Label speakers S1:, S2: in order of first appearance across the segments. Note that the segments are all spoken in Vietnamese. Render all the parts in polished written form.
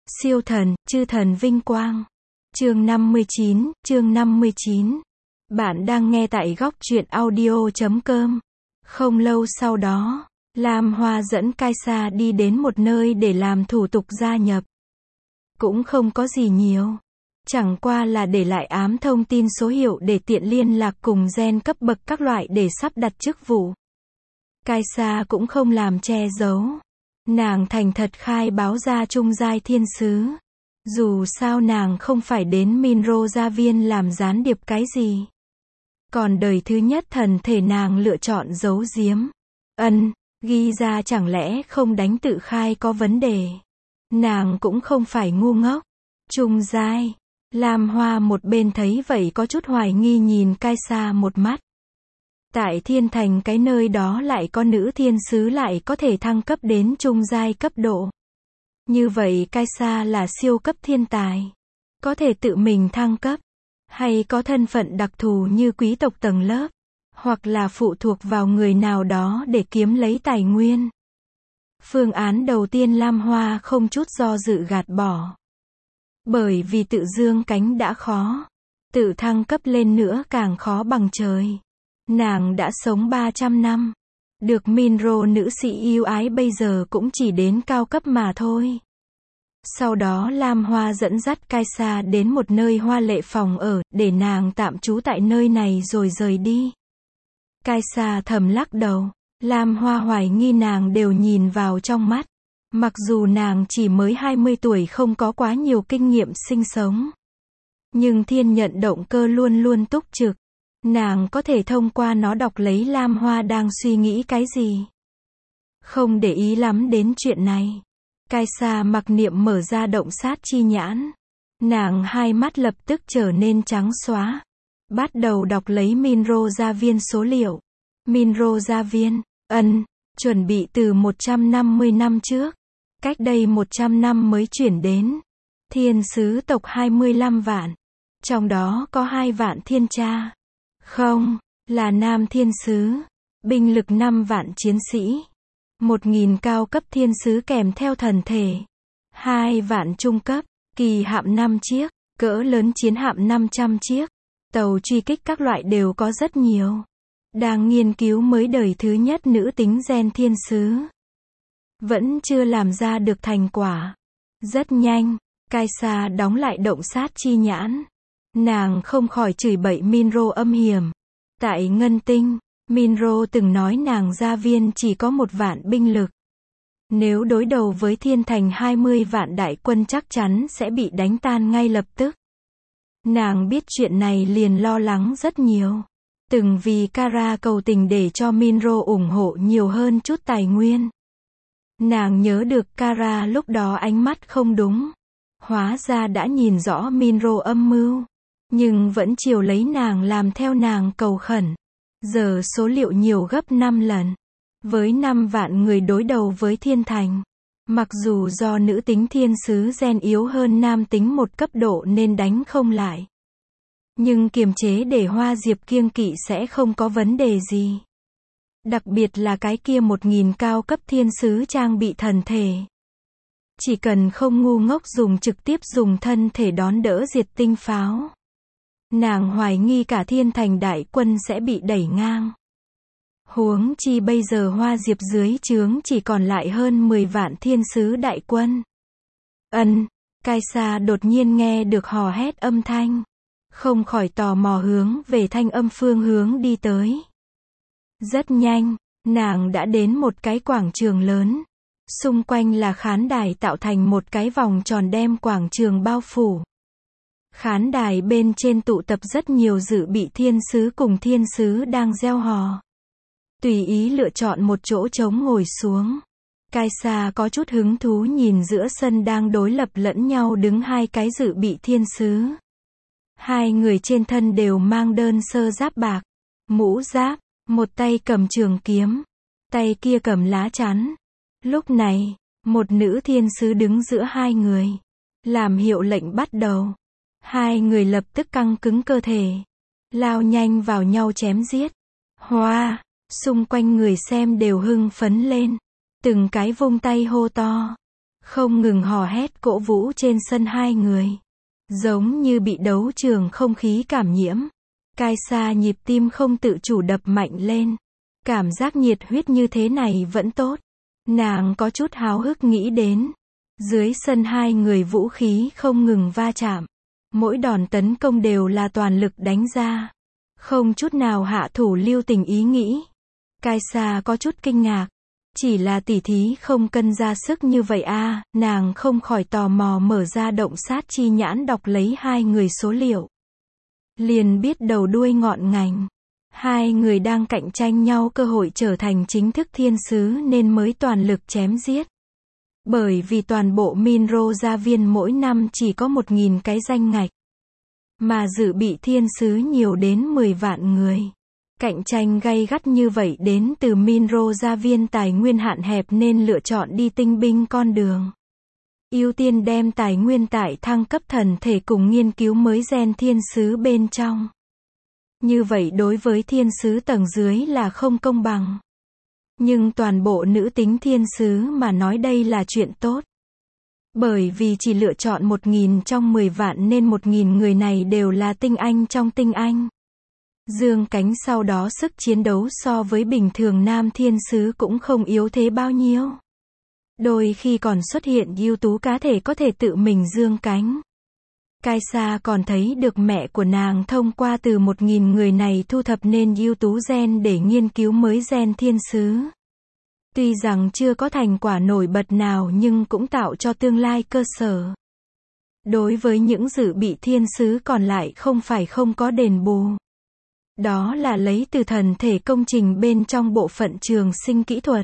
S1: Siêu thần, chư thần vinh quang. Chương 59. Bạn đang nghe tại góc truyện audio.com. Không lâu sau đó, Lam Hoa dẫn Kaisa đi đến một nơi để làm thủ tục gia nhập. Cũng không có gì nhiều. Chẳng qua là để lại ám thông tin số hiệu để tiện liên lạc cùng gen cấp bậc các loại để sắp đặt chức vụ. Kaisa cũng không làm che giấu. Nàng thành thật khai báo ra trung giai thiên sứ. Dù sao nàng không phải đến Minro gia viên làm gián điệp cái gì. Còn đời thứ nhất thần thể nàng lựa chọn giấu giếm. Ghi ra chẳng lẽ không đánh tự khai có vấn đề. Nàng cũng không phải ngu ngốc. Trung giai. Lam Hoa một bên thấy vậy có chút hoài nghi nhìn Kaisa một mắt. Tại thiên thành cái nơi đó lại có nữ thiên sứ lại có thể thăng cấp đến trung giai cấp độ. Như vậy Kaisa là siêu cấp thiên tài. Có thể tự mình thăng cấp. Hay có thân phận đặc thù như quý tộc tầng lớp. Hoặc là phụ thuộc vào người nào đó để kiếm lấy tài nguyên. Phương án đầu tiên Lam Hoa không chút do dự gạt bỏ. Bởi vì tự dương cánh đã khó. Tự thăng cấp lên nữa càng khó bằng trời. Nàng đã sống 300 năm. Được Minro nữ sĩ yêu ái bây giờ cũng chỉ đến cao cấp mà thôi. Sau đó Lam Hoa dẫn dắt Kaisa đến một nơi hoa lệ phòng ở, để nàng tạm trú tại nơi này rồi rời đi. Kaisa thầm lắc đầu. Lam Hoa hoài nghi nàng đều nhìn vào trong mắt. Mặc dù nàng chỉ mới 20 tuổi không có quá nhiều kinh nghiệm sinh sống. Nhưng thiên nhận động cơ luôn luôn túc trực. Nàng có thể thông qua nó đọc lấy Lam Hoa đang suy nghĩ cái gì. Không để ý lắm đến chuyện này. Kaisa mặc niệm mở ra động sát chi nhãn. Nàng hai mắt lập tức trở nên trắng xóa. Bắt đầu đọc lấy Minro gia viên số liệu. Minro gia viên, chuẩn bị từ 150 năm trước. Cách đây 100 năm mới chuyển đến. Thiên sứ tộc 25 vạn. Trong đó có 2 vạn thiên tra. Không, là nam thiên sứ. Binh lực 5 vạn chiến sĩ. 1.000 cao cấp thiên sứ kèm theo thần thể. 2 vạn trung cấp. Kỳ hạm 5 chiếc. Cỡ lớn chiến hạm 500 chiếc. Tàu truy kích các loại đều có rất nhiều. Đang nghiên cứu mới đời thứ nhất nữ tính gen thiên sứ. Vẫn chưa làm ra được thành quả. Rất nhanh, Kaisa đóng lại động sát chi nhãn. Nàng không khỏi chửi bậy Minro âm hiểm. Tại Ngân Tinh, Minro từng nói nàng gia viên chỉ có 1 vạn binh lực. Nếu đối đầu với thiên thành 20 vạn đại quân chắc chắn sẽ bị đánh tan ngay lập tức. Nàng biết chuyện này liền lo lắng rất nhiều. Từng vì Kara cầu tình để cho Minro ủng hộ nhiều hơn chút tài nguyên. Nàng nhớ được Kara lúc đó ánh mắt không đúng. Hóa ra đã nhìn rõ Minro âm mưu. Nhưng vẫn chiều lấy nàng làm theo nàng cầu khẩn. Giờ số liệu nhiều gấp 5 lần. Với 5 vạn người đối đầu với thiên thành. Mặc dù do nữ tính thiên sứ gen yếu hơn nam tính một cấp độ nên đánh không lại. Nhưng kiềm chế để Hoa Diệp kiêng kỵ sẽ không có vấn đề gì. Đặc biệt là cái kia 1.000 cao cấp thiên sứ trang bị thần thể. Chỉ cần không ngu ngốc trực tiếp dùng thân thể đón đỡ diệt tinh pháo. Nàng hoài nghi cả thiên thành đại quân sẽ bị đẩy ngang. Huống chi bây giờ Hoa Diệp dưới trướng chỉ còn lại hơn 10 vạn thiên sứ đại quân. Kaisa đột nhiên nghe được hò hét âm thanh. Không khỏi tò mò hướng về thanh âm phương hướng đi tới. Rất nhanh, nàng đã đến một cái quảng trường lớn. Xung quanh là khán đài tạo thành một cái vòng tròn đem quảng trường bao phủ. Khán đài bên trên tụ tập rất nhiều dự bị thiên sứ cùng thiên sứ đang reo hò. Tùy ý lựa chọn một chỗ trống ngồi xuống. Kaisa có chút hứng thú nhìn giữa sân đang đối lập lẫn nhau đứng 2 cái dự bị thiên sứ. 2 người trên thân đều mang đơn sơ giáp bạc, mũ giáp, một tay cầm trường kiếm, tay kia cầm lá chắn. Lúc này, một nữ thiên sứ đứng giữa 2 người, làm hiệu lệnh bắt đầu. 2 người lập tức căng cứng cơ thể, lao nhanh vào nhau chém giết. Xung quanh người xem đều hưng phấn lên, từng cái vung tay hô to. không ngừng hò hét cổ vũ trên sân hai người. Giống như bị đấu trường không khí cảm nhiễm. Kaisa nhịp tim không tự chủ đập mạnh lên. Cảm giác nhiệt huyết như thế này vẫn tốt. Nàng có chút háo hức nghĩ đến. Dưới sân hai người vũ khí không ngừng va chạm. Mỗi đòn tấn công đều là toàn lực đánh ra. Không chút nào hạ thủ lưu tình ý nghĩ. Kaisa có chút kinh ngạc. Chỉ là tỉ thí không cân ra sức như vậy à, nàng không khỏi tò mò mở ra động sát chi nhãn đọc lấy hai người số liệu. Liền biết đầu đuôi ngọn ngành. Hai người đang cạnh tranh nhau cơ hội trở thành chính thức thiên sứ nên mới toàn lực chém giết. Bởi vì toàn bộ Minro gia viên mỗi năm chỉ có 1.000 cái danh ngạch. Mà dự bị thiên sứ nhiều đến 10 vạn người. Cạnh tranh gay gắt như vậy đến từ Minro gia viên tài nguyên hạn hẹp nên lựa chọn đi tinh binh con đường. Ưu tiên đem tài nguyên tại thăng cấp thần thể cùng nghiên cứu mới gen thiên sứ bên trong. Như vậy đối với thiên sứ tầng dưới là không công bằng. Nhưng toàn bộ nữ tính thiên sứ mà nói đây là chuyện tốt. Bởi vì chỉ lựa chọn 1.000 trong 10 vạn nên 1.000 người này đều là tinh anh trong tinh anh. Dương cánh sau đó sức chiến đấu so với bình thường nam thiên sứ cũng không yếu thế bao nhiêu. Đôi khi còn xuất hiện ưu tú cá thể có thể tự mình dương cánh. Kaisa còn thấy được mẹ của nàng thông qua từ 1.000 người này thu thập nên ưu tú gen để nghiên cứu mới gen thiên sứ. Tuy rằng chưa có thành quả nổi bật nào nhưng cũng tạo cho tương lai cơ sở. Đối với những dự bị thiên sứ còn lại không phải không có đền bù. Đó là lấy từ thần thể công trình bên trong bộ phận trường sinh kỹ thuật.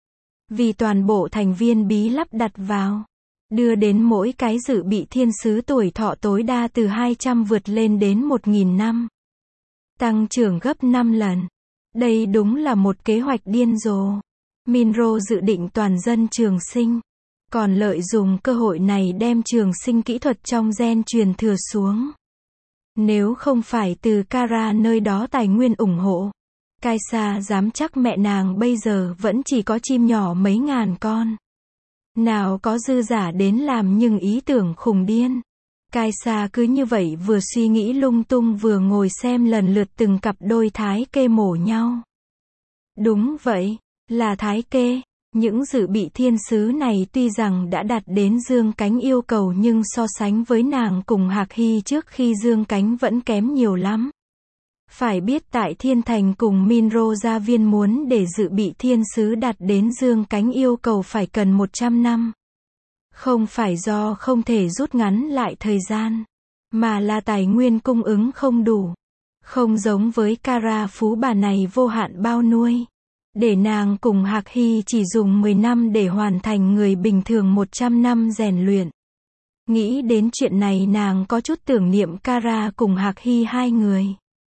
S1: Vì toàn bộ thành viên bí lắp đặt vào. Đưa đến mỗi cái dự bị thiên sứ tuổi thọ tối đa từ 200 vượt lên đến 1.000 năm. Tăng trưởng gấp 5 lần. Đây đúng là một kế hoạch điên rồ. Minro dự định toàn dân trường sinh. Còn lợi dụng cơ hội này đem trường sinh kỹ thuật trong gen truyền thừa xuống. Nếu không phải từ Kara nơi đó tài nguyên ủng hộ. Kaisa dám chắc mẹ nàng bây giờ vẫn chỉ có chim nhỏ mấy ngàn con. Nào có dư giả đến làm nhưng ý tưởng khùng điên. Kaisa cứ như vậy vừa suy nghĩ lung tung vừa ngồi xem lần lượt từng cặp đôi thái kê mổ nhau. Đúng vậy, là thái kê. Những dự bị thiên sứ này tuy rằng đã đạt đến dương cánh yêu cầu nhưng so sánh với nàng cùng Hạc Hy trước khi dương cánh vẫn kém nhiều lắm. Phải biết tại Thiên Thành cùng Minro gia viên muốn để dự bị thiên sứ đạt đến dương cánh yêu cầu phải cần 100 năm. Không phải do không thể rút ngắn lại thời gian, mà là tài nguyên cung ứng không đủ. Không giống với Kara phú bà này vô hạn bao nuôi. Để nàng cùng Hạc Hy chỉ dùng 10 năm để hoàn thành người bình thường 100 năm rèn luyện. Nghĩ đến chuyện này nàng có chút tưởng niệm Kara cùng Hạc Hy hai người.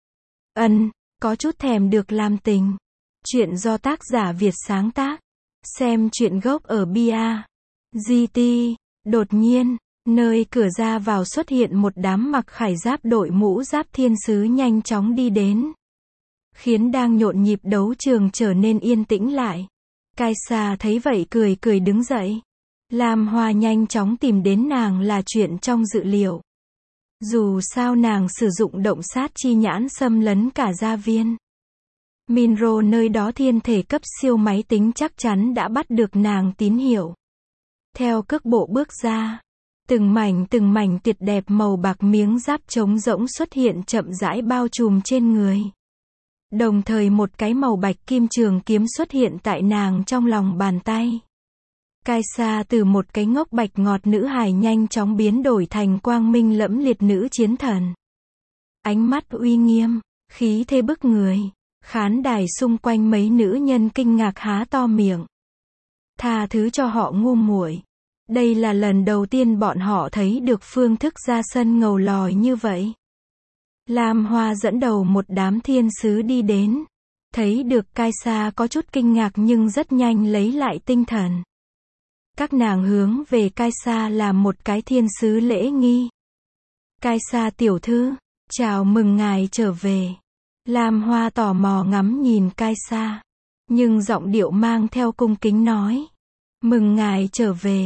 S1: Có chút thèm được làm tình. Chuyện do tác giả Việt sáng tác. Xem chuyện gốc ở Bia. GT. Đột nhiên, nơi cửa ra vào xuất hiện một đám mặc khải giáp đội mũ giáp thiên sứ nhanh chóng đi đến. Khiến đang nhộn nhịp đấu trường trở nên yên tĩnh lại. Kaisa thấy vậy cười cười đứng dậy. Lam Hoa nhanh chóng tìm đến nàng là chuyện trong dự liệu. Dù sao nàng sử dụng động sát chi nhãn xâm lấn cả gia viên. Minro nơi đó thiên thể cấp siêu máy tính chắc chắn đã bắt được nàng tín hiệu. Theo cước bộ bước ra, từng mảnh tuyệt đẹp màu bạc miếng giáp trống rỗng xuất hiện chậm rãi bao trùm trên người. Đồng thời một cái màu bạch kim trường kiếm xuất hiện tại nàng trong lòng bàn tay. Kaisa từ một cái ngốc bạch ngọt nữ hài nhanh chóng biến đổi thành quang minh lẫm liệt nữ chiến thần. Ánh mắt uy nghiêm, khí thế bức người. Khán đài xung quanh mấy nữ nhân kinh ngạc há to miệng. Tha thứ cho họ ngu muội. Đây là lần đầu tiên bọn họ thấy được phương thức ra sân ngầu lòi như vậy. Lam Hoa dẫn đầu một đám thiên sứ đi đến. Thấy được Kaisa có chút kinh ngạc nhưng rất nhanh lấy lại tinh thần. Các nàng hướng về Kaisa làm một cái thiên sứ lễ nghi. Kaisa tiểu thư, chào mừng ngài trở về. Lam Hoa tò mò ngắm nhìn Kaisa. Nhưng giọng điệu mang theo cung kính nói. Mừng ngài trở về.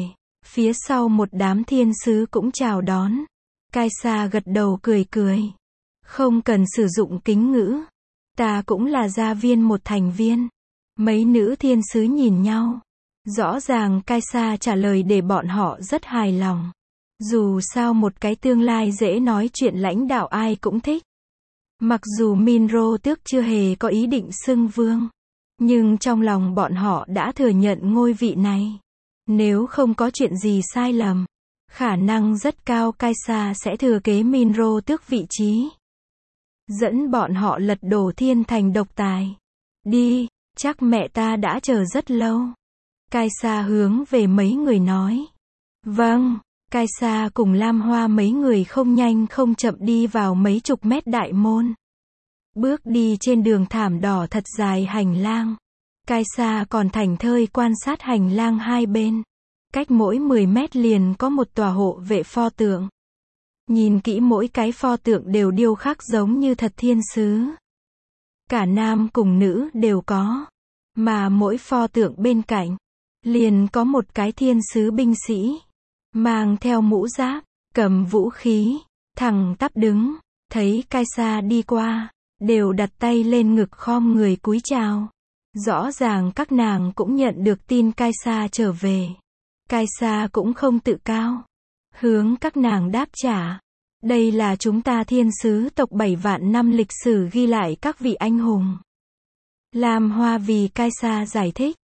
S1: Phía sau một đám thiên sứ cũng chào đón. Kaisa gật đầu cười cười. Không cần sử dụng kính ngữ. Ta cũng là gia viên một thành viên. Mấy nữ thiên sứ nhìn nhau. Rõ ràng Kaisa trả lời để bọn họ rất hài lòng. Dù sao một cái tương lai dễ nói chuyện lãnh đạo ai cũng thích. Mặc dù Minro Tước chưa hề có ý định xưng vương. Nhưng trong lòng bọn họ đã thừa nhận ngôi vị này. Nếu không có chuyện gì sai lầm, khả năng rất cao Kaisa sẽ thừa kế Minro Tước vị trí. Dẫn bọn họ lật đổ thiên thành độc tài. Đi, chắc mẹ ta đã chờ rất lâu. Kaisa hướng về mấy người nói. Vâng, Kaisa cùng Lam Hoa mấy người không nhanh không chậm đi vào mấy chục mét đại môn. Bước đi trên đường thảm đỏ thật dài hành lang. Kaisa còn thảnh thơi quan sát hành lang hai bên. Cách mỗi 10 mét liền có một tòa hộ vệ pho tượng. Nhìn kỹ mỗi cái pho tượng đều điêu khắc giống như thật thiên sứ. Cả nam cùng nữ đều có. Mà mỗi pho tượng bên cạnh, liền có một cái thiên sứ binh sĩ. Mang theo mũ giáp, cầm vũ khí, thẳng tắp đứng. Thấy Kaisa đi qua, đều đặt tay lên ngực khom người cúi chào. Rõ ràng các nàng cũng nhận được tin Kaisa trở về. Kaisa cũng không tự cao. Hướng các nàng đáp trả. Đây là chúng ta thiên sứ tộc 7 vạn năm lịch sử ghi lại các vị anh hùng. Lam Hoa vì Kaisa giải thích.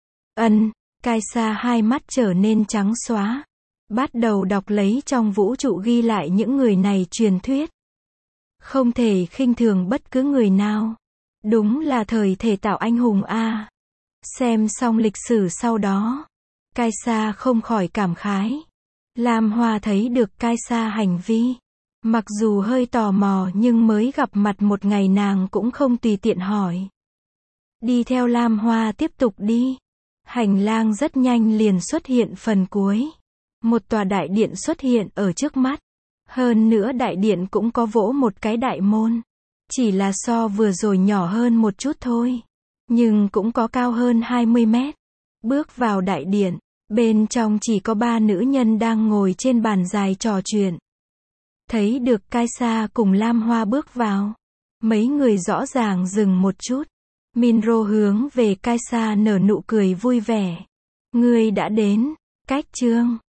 S1: Kaisa hai mắt trở nên trắng xóa. Bắt đầu đọc lấy trong vũ trụ ghi lại những người này truyền thuyết. Không thể khinh thường bất cứ người nào. Đúng là thời thể tạo anh hùng a. Xem xong lịch sử sau đó, Kaisa không khỏi cảm khái. Lam Hoa thấy được Kaisa hành vi. Mặc dù hơi tò mò nhưng mới gặp mặt một ngày nàng cũng không tùy tiện hỏi. Đi theo Lam Hoa tiếp tục đi. Hành lang rất nhanh liền xuất hiện phần cuối. Một tòa đại điện xuất hiện ở trước mắt. Hơn nữa đại điện cũng có vỗ một cái đại môn. Chỉ là so vừa rồi nhỏ hơn một chút thôi. Nhưng cũng có cao hơn 20 mét. Bước vào đại điện. Bên trong chỉ có 3 nữ nhân đang ngồi trên bàn dài trò chuyện. Thấy được Kaisa cùng Lam Hoa bước vào. Mấy người rõ ràng dừng một chút. Minro hướng về Kaisa nở nụ cười vui vẻ. Ngươi đã đến. Cách chương